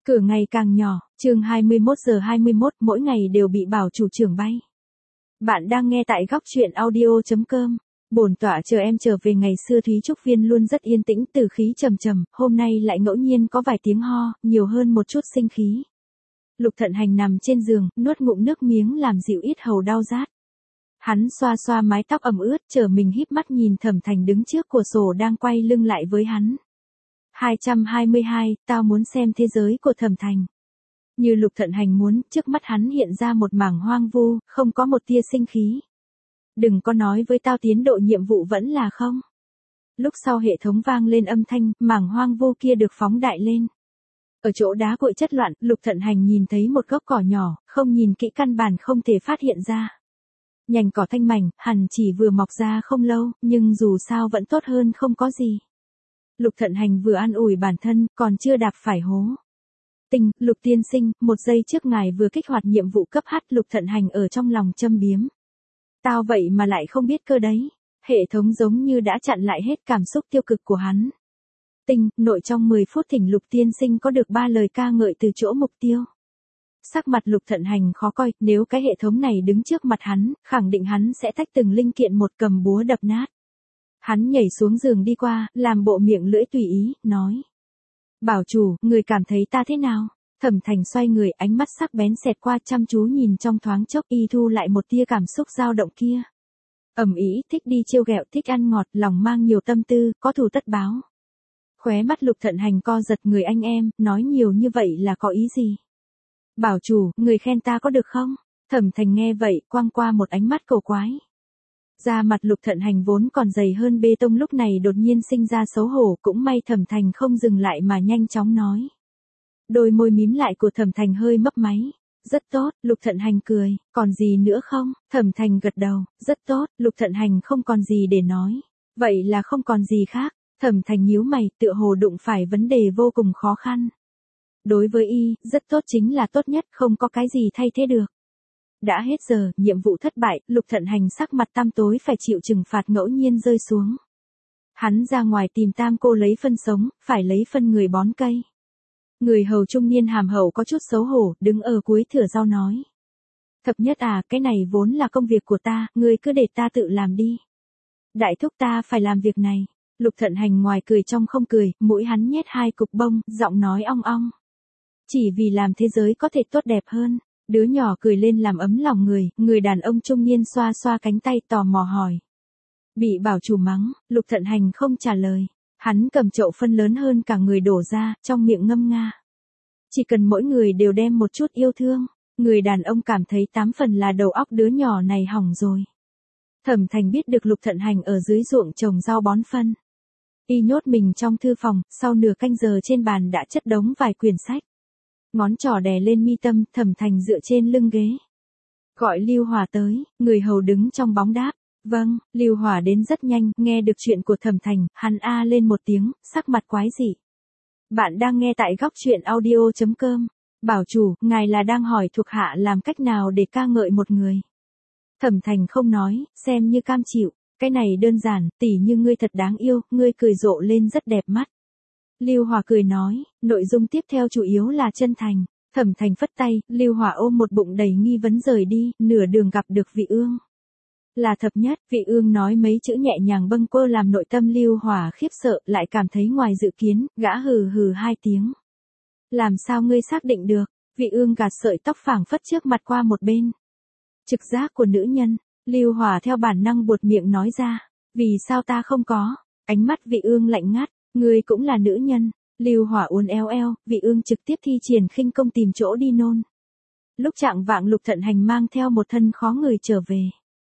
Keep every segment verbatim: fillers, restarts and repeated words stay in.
Cửa ngày càng nhỏ, chương hai mươi mốt giờ hai mươi mốt mỗi ngày đều bị bảo chủ trưởng bay. Bạn đang nghe tại góc truyện audio chấm com. Bổn tọa chờ em trở về ngày xưa Thúy Trúc Viên luôn rất yên tĩnh từ khí trầm trầm, hôm nay lại ngẫu nhiên có vài tiếng ho, nhiều hơn một chút sinh khí. Lục Thận Hành nằm trên giường, nuốt ngụm nước miếng làm dịu ít hầu đau rát. Hắn xoa xoa mái tóc ẩm ướt, chờ mình híp mắt nhìn Thẩm Thành đứng trước cửa sổ đang quay lưng lại với hắn. hai trăm hai mươi hai, tao muốn xem thế giới của Thẩm Thành. Như Lục Thận Hành muốn, trước mắt hắn hiện ra một mảng hoang vu, không có một tia sinh khí. Đừng có nói với tao tiến độ nhiệm vụ vẫn là không. Lúc sau hệ thống vang lên âm thanh, mảng hoang vu kia được phóng đại lên. Ở chỗ đá cuội chất loạn, Lục Thận Hành nhìn thấy một gốc cỏ nhỏ, không nhìn kỹ căn bản không thể phát hiện ra. Nhành cỏ thanh mảnh, hẳn chỉ vừa mọc ra không lâu, nhưng dù sao vẫn tốt hơn không có gì. Lục Thận Hành vừa an ủi bản thân, còn chưa đạp phải hố. Tình, Lục tiên sinh, một giây trước ngài vừa kích hoạt nhiệm vụ cấp H, Lục Thận Hành ở trong lòng châm biếm. Tao vậy mà lại không biết cơ đấy. Hệ thống giống như đã chặn lại hết cảm xúc tiêu cực của hắn. Tình, nội trong mười phút thỉnh Lục tiên sinh có được ba lời ca ngợi từ chỗ mục tiêu. Sắc mặt Lục Thận Hành khó coi, nếu cái hệ thống này đứng trước mặt hắn, khẳng định hắn sẽ tách từng linh kiện một cầm búa đập nát. Hắn nhảy xuống giường đi qua, làm bộ miệng lưỡi tùy ý, nói. Bảo chủ, người cảm thấy ta thế nào? Thẩm Thành xoay người, ánh mắt sắc bén xẹt qua chăm chú nhìn trong thoáng chốc y thu lại một tia cảm xúc dao động kia. Ẩm ý, thích đi trêu ghẹo, thích ăn ngọt, lòng mang nhiều tâm tư, có thù tất báo. Khóe mắt Lục Thận Hành co giật, người anh em, nói nhiều như vậy là có ý gì? Bảo chủ, người khen ta có được không? Thẩm Thành nghe vậy, quăng qua một ánh mắt cầu quái. Da mặt Lục Thận Hành vốn còn dày hơn bê tông lúc này đột nhiên sinh ra xấu hổ, cũng may Thẩm Thành không dừng lại mà nhanh chóng nói. Đôi môi mím lại của Thẩm Thành hơi mấp máy. Rất tốt, Lục Thận Hành cười, còn gì nữa không? Thẩm Thành gật đầu, rất tốt, Lục Thận Hành không còn gì để nói. Vậy là không còn gì khác. Thẩm Thành nhíu mày, tựa hồ đụng phải vấn đề vô cùng khó khăn. Đối với y, rất tốt chính là tốt nhất, không có cái gì thay thế được. Đã hết giờ, nhiệm vụ thất bại, Lục Thận Hành sắc mặt tăm tối phải chịu trừng phạt ngẫu nhiên rơi xuống. Hắn ra ngoài tìm tam cô lấy phân sống, phải lấy phân người bón cây. Người hầu trung niên hàm hậu có chút xấu hổ, đứng ở cuối thửa rau nói. Thập nhất à, cái này vốn là công việc của ta, ngươi cứ để ta tự làm đi. Đại thúc ta phải làm việc này. Lục Thận Hành ngoài cười trong không cười, mũi hắn nhét hai cục bông, giọng nói ong ong. Chỉ vì làm thế giới có thể tốt đẹp hơn. Đứa nhỏ cười lên làm ấm lòng người, người đàn ông trung niên xoa xoa cánh tay tò mò hỏi. Bị bảo chủ mắng, Lục Thận Hành không trả lời. Hắn cầm chậu phân lớn hơn cả người đổ ra, trong miệng ngâm nga. Chỉ cần mỗi người đều đem một chút yêu thương, người đàn ông cảm thấy tám phần là đầu óc đứa nhỏ này hỏng rồi. Thẩm Thành biết được Lục Thận Hành ở dưới ruộng trồng rau bón phân. Y nhốt mình trong thư phòng, sau nửa canh giờ trên bàn đã chất đống vài quyển sách. Ngón trỏ đè lên mi tâm, Thẩm Thành dựa trên lưng ghế. Gọi Lưu Hòa tới, người hầu đứng trong bóng đáp. Vâng, Lưu Hòa đến rất nhanh, nghe được chuyện của Thẩm Thành, hắn a lên một tiếng, sắc mặt quái dị. Bạn đang nghe tại góc truyện audio chấm com. Bảo chủ, ngài là đang hỏi thuộc hạ làm cách nào để ca ngợi một người. Thẩm Thành không nói, xem như cam chịu. Cái này đơn giản, tỉ như ngươi thật đáng yêu, ngươi cười rộ lên rất đẹp mắt. Lưu Hòa cười nói, nội dung tiếp theo chủ yếu là chân thành. Thẩm Thành phất tay, Lưu Hòa ôm một bụng đầy nghi vấn rời đi, nửa đường gặp được Vị Ương. Là thập nhất, Vị Ương nói mấy chữ nhẹ nhàng bâng quơ làm nội tâm Lưu Hòa khiếp sợ, lại cảm thấy ngoài dự kiến, gã hừ hừ hai tiếng. Làm sao ngươi xác định được? Vị Ương gạt sợi tóc phảng phất trước mặt qua một bên. Trực giác của nữ nhân. Lưu Hòa theo bản năng buột miệng nói ra, vì sao ta không có? Ánh mắt Vị Ương lạnh ngắt, ngươi cũng là nữ nhân. Lưu Hòa uốn éo eo, Vị Ương trực tiếp thi triển khinh công tìm chỗ đi nôn. Lúc trạng vạng Lục Thận Hành mang theo một thân khó người trở về.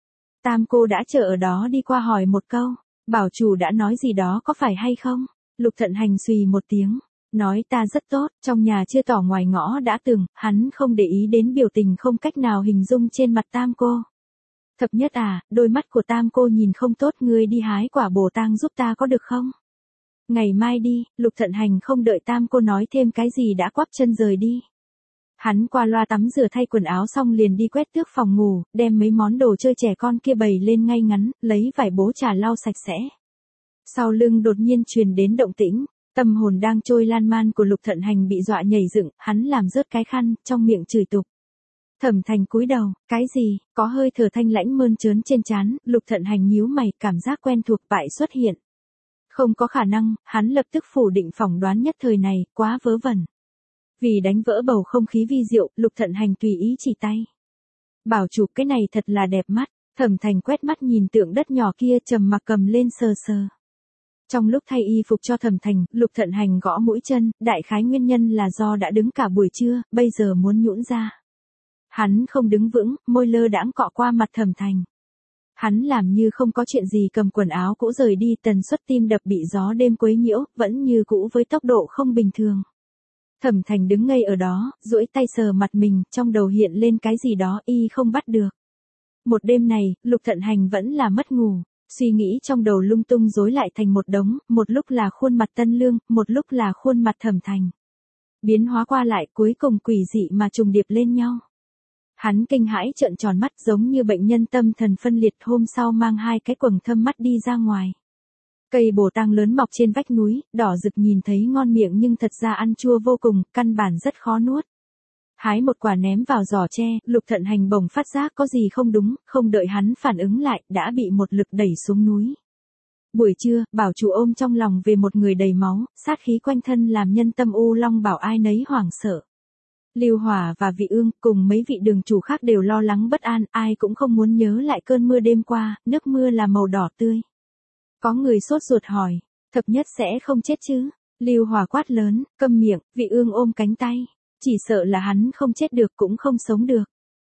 Tam cô đã chờ ở đó đi qua hỏi một câu, bảo chủ đã nói gì đó có phải hay không? Lục Thận Hành xùy một tiếng, nói ta rất tốt, trong nhà chưa tỏ ngoài ngõ đã từng, hắn không để ý đến biểu tình không cách nào hình dung trên mặt tam cô. Thập nhất à, đôi mắt của tam cô nhìn không tốt, ngươi đi hái quả bồ tang giúp ta có được không? Ngày mai đi, Lục Thận Hành không đợi tam cô nói thêm cái gì đã quắp chân rời đi. Hắn qua loa tắm rửa thay quần áo xong liền đi quét tước phòng ngủ, đem mấy món đồ chơi trẻ con kia bày lên ngay ngắn, lấy vải bố trà lau sạch sẽ. Sau lưng đột nhiên truyền đến động tĩnh, Tâm hồn đang trôi lan man của Lục Thận Hành bị dọa nhảy dựng, hắn làm rớt cái khăn, trong miệng chửi tục. Thẩm Thành cúi đầu, cái gì, có hơi thở thanh lãnh mơn trớn trên trán, Lục Thận Hành nhíu mày, cảm giác quen thuộc bại xuất hiện. Không có khả năng, hắn lập tức phủ định phỏng đoán nhất thời này, quá vớ vẩn. Vì đánh vỡ bầu không khí vi diệu, Lục Thận Hành tùy ý chỉ tay. Bảo chủ, cái này thật là đẹp mắt. Thẩm Thành quét mắt nhìn tượng đất nhỏ kia, trầm mặc cầm lên sờ sờ. Trong lúc thay y phục cho Thẩm Thành, Lục Thận Hành gõ mũi chân, đại khái nguyên nhân là do đã đứng cả buổi trưa, bây giờ muốn nhũn ra. Hắn không đứng vững, môi lơ đãng cọ qua mặt Thẩm Thành. Hắn làm như không có chuyện gì, cầm quần áo cũ rời đi, tần suất tim đập bị gió đêm quấy nhiễu, vẫn như cũ với tốc độ không bình thường. Thẩm Thành đứng ngây ở đó, duỗi tay sờ mặt mình, trong đầu hiện lên cái gì đó y không bắt được. Một đêm này, Lục Thận Hành vẫn là mất ngủ, suy nghĩ trong đầu lung tung rối lại thành một đống, một lúc là khuôn mặt Tân Lương, một lúc là khuôn mặt Thẩm Thành. Biến hóa qua lại, cuối cùng quỷ dị mà trùng điệp lên nhau. Hắn kinh hãi trợn tròn mắt, giống như bệnh nhân tâm thần phân liệt, hôm sau mang hai cái quầng thâm mắt đi ra ngoài. Cây bồ tang lớn mọc trên vách núi, đỏ rực nhìn thấy ngon miệng nhưng thật ra ăn chua vô cùng, căn bản rất khó nuốt. Hái một quả ném vào giỏ tre, Lục Thận Hành bỗng phát giác có gì không đúng, không đợi hắn phản ứng lại, đã bị một lực đẩy xuống núi. Buổi trưa, bảo chủ ôm trong lòng về một người đầy máu, sát khí quanh thân làm nhân tâm u long bảo ai nấy hoảng sợ. Lưu Hòa và Vị Ương cùng mấy vị đường chủ khác đều lo lắng bất an, ai cũng không muốn nhớ lại cơn mưa đêm qua, nước mưa là màu đỏ tươi. Có người sốt ruột hỏi, thập nhất sẽ không chết chứ? Lưu Hòa quát lớn, câm miệng, Vị Ương ôm cánh tay. Chỉ sợ là hắn không chết được cũng không sống được.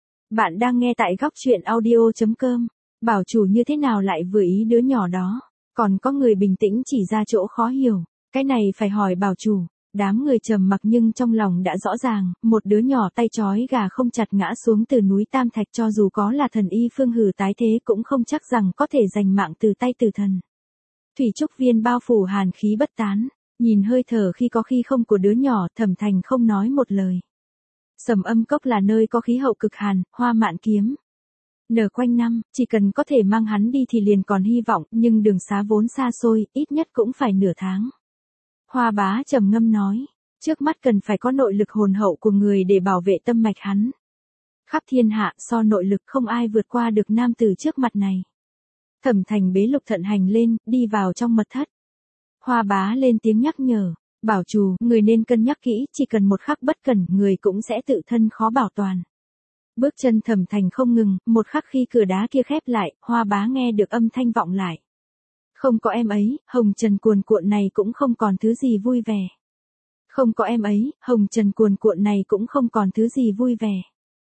Bạn đang nghe tại góc truyện audio chấm com. Bảo chủ như thế nào lại vừa ý đứa nhỏ đó? Còn có người bình tĩnh chỉ ra chỗ khó hiểu. Cái này phải hỏi bảo chủ. Đám người trầm mặc nhưng trong lòng đã rõ ràng, một đứa nhỏ tay trói gà không chặt ngã xuống từ núi Tam Thạch, cho dù có là thần y Phương Hử tái thế cũng không chắc rằng có thể giành mạng từ tay tử thần. Thủy trúc viên bao phủ hàn khí bất tán, nhìn hơi thở khi có khi không của đứa nhỏ, Thẩm Thành không nói một lời. Sầm Âm Cốc là nơi có khí hậu cực hàn, hoa mạn kiếm nở quanh năm, chỉ cần có thể mang hắn đi thì liền còn hy vọng, nhưng đường xá vốn xa xôi, ít nhất cũng phải nửa tháng. Hoa Bá trầm ngâm nói, trước mắt cần phải có nội lực hồn hậu của người để bảo vệ tâm mạch hắn. Khắp thiên hạ, so nội lực không ai vượt qua được nam tử trước mặt này. Thẩm Thành bế Lục Thận Hành lên, đi vào trong mật thất. Hoa Bá lên tiếng nhắc nhở, bảo chủ, người nên cân nhắc kỹ, chỉ cần một khắc bất cẩn, người cũng sẽ tự thân khó bảo toàn. Bước chân Thẩm Thành không ngừng, một khắc khi cửa đá kia khép lại, Hoa Bá nghe được âm thanh vọng lại. Không có em ấy, hồng trần cuồn cuộn này cũng không còn thứ gì vui vẻ. Không có em ấy, hồng trần cuồn cuộn này cũng không còn thứ gì vui vẻ.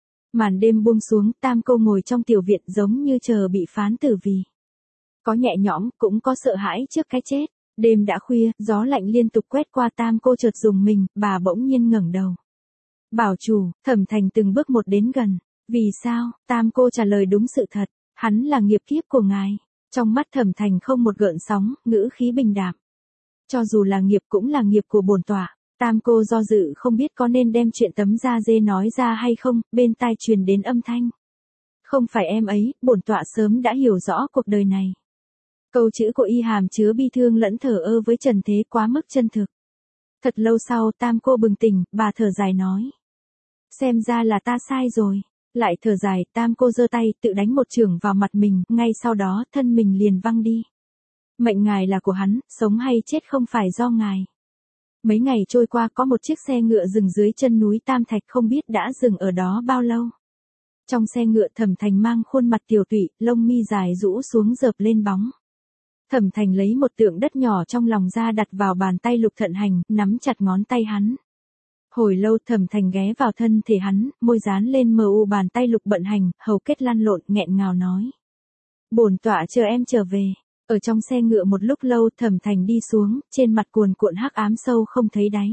Màn đêm buông xuống, Tam Cô ngồi trong tiểu viện giống như chờ bị phán tử vì. Có nhẹ nhõm, cũng có sợ hãi trước cái chết. Đêm đã khuya, gió lạnh liên tục quét qua, Tam Cô chợt rùng mình, bà bỗng nhiên ngẩng đầu. Bảo chủ, Thẩm Thành từng bước một đến gần. Vì sao? Tam Cô trả lời đúng sự thật, hắn là nghiệp kiếp của ngài. Trong mắt Thẩm Thành không một gợn sóng, ngữ khí bình đạm. Cho dù là nghiệp cũng là nghiệp của bổn tọa. Tam Cô do dự không biết có nên đem chuyện tấm da dê nói ra hay không, bên tai truyền đến âm thanh. Không phải em ấy, bổn tọa sớm đã hiểu rõ cuộc đời này. Câu chữ của y hàm chứa bi thương lẫn thờ ơ với trần thế, quá mức chân thực. Thật lâu sau, Tam Cô bừng tỉnh, bà thở dài nói. Xem ra là ta sai rồi. Lại thở dài, Tam Cô giơ tay, tự đánh một chưởng vào mặt mình, ngay sau đó, thân mình liền văng đi. Mệnh ngài là của hắn, sống hay chết không phải do ngài. Mấy ngày trôi qua, có một chiếc xe ngựa dừng dưới chân núi Tam Thạch, không biết đã dừng ở đó bao lâu. Trong xe ngựa, Thẩm Thành mang khuôn mặt tiều tụy, lông mi dài rũ xuống dợp lên bóng. Thẩm Thành lấy một tượng đất nhỏ trong lòng ra đặt vào bàn tay Lục Thận Hành, nắm chặt ngón tay hắn. Hồi lâu Thẩm Thành ghé vào thân thể hắn, môi dán lên mờ u bàn tay Lục Bận Hành, hầu kết lăn lộn, nghẹn ngào nói. Bổn tọa chờ em trở về. Ở trong xe ngựa một lúc lâu, Thẩm Thành đi xuống, trên mặt cuồn cuộn hắc ám sâu không thấy đáy.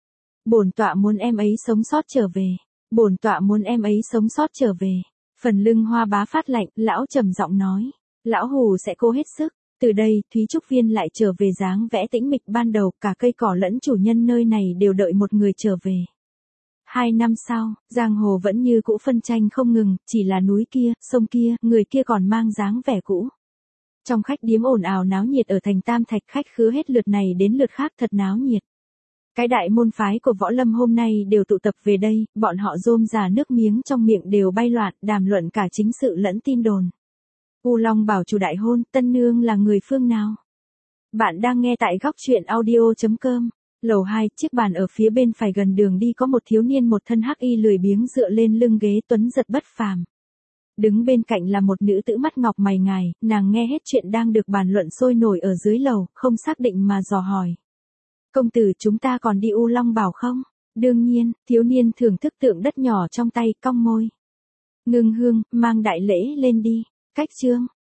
Bổn tọa muốn em ấy sống sót trở về. Bổn tọa muốn em ấy sống sót trở về. Phần lưng Hoa Bá phát lạnh, lão trầm giọng nói. Lão hù sẽ cố hết sức. Từ đây, Thúy Trúc Viên lại trở về dáng vẽ tĩnh mịch ban đầu, cả cây cỏ lẫn chủ nhân nơi này đều đợi một người trở về. Hai năm sau, giang hồ vẫn như cũ phân tranh không ngừng, chỉ là núi kia, sông kia, người kia còn mang dáng vẻ cũ. Trong khách điếm ồn ào náo nhiệt ở thành Tam Thạch, khách khứa hết lượt này đến lượt khác thật náo nhiệt. Cái đại môn phái của Võ Lâm hôm nay đều tụ tập về đây, bọn họ rôm rả nước miếng trong miệng đều bay loạn, đàm luận cả chính sự lẫn tin đồn. U Long bảo chủ đại hôn, tân nương là người phương nào? Bạn đang nghe tại góc chuyện audio chấm com. Lầu hai, chiếc bàn ở phía bên phải gần đường đi có một thiếu niên một thân hắc y lười biếng dựa lên lưng ghế tuấn giật bất phàm. Đứng bên cạnh là một nữ tử mắt ngọc mày ngài, nàng nghe hết chuyện đang được bàn luận sôi nổi ở dưới lầu, không xác định mà dò hỏi. Công tử, chúng ta còn đi U Long bảo không? Đương nhiên, thiếu niên thưởng thức tượng đất nhỏ trong tay, cong môi. Ngưng hương, mang đại lễ lên đi. Cách chương.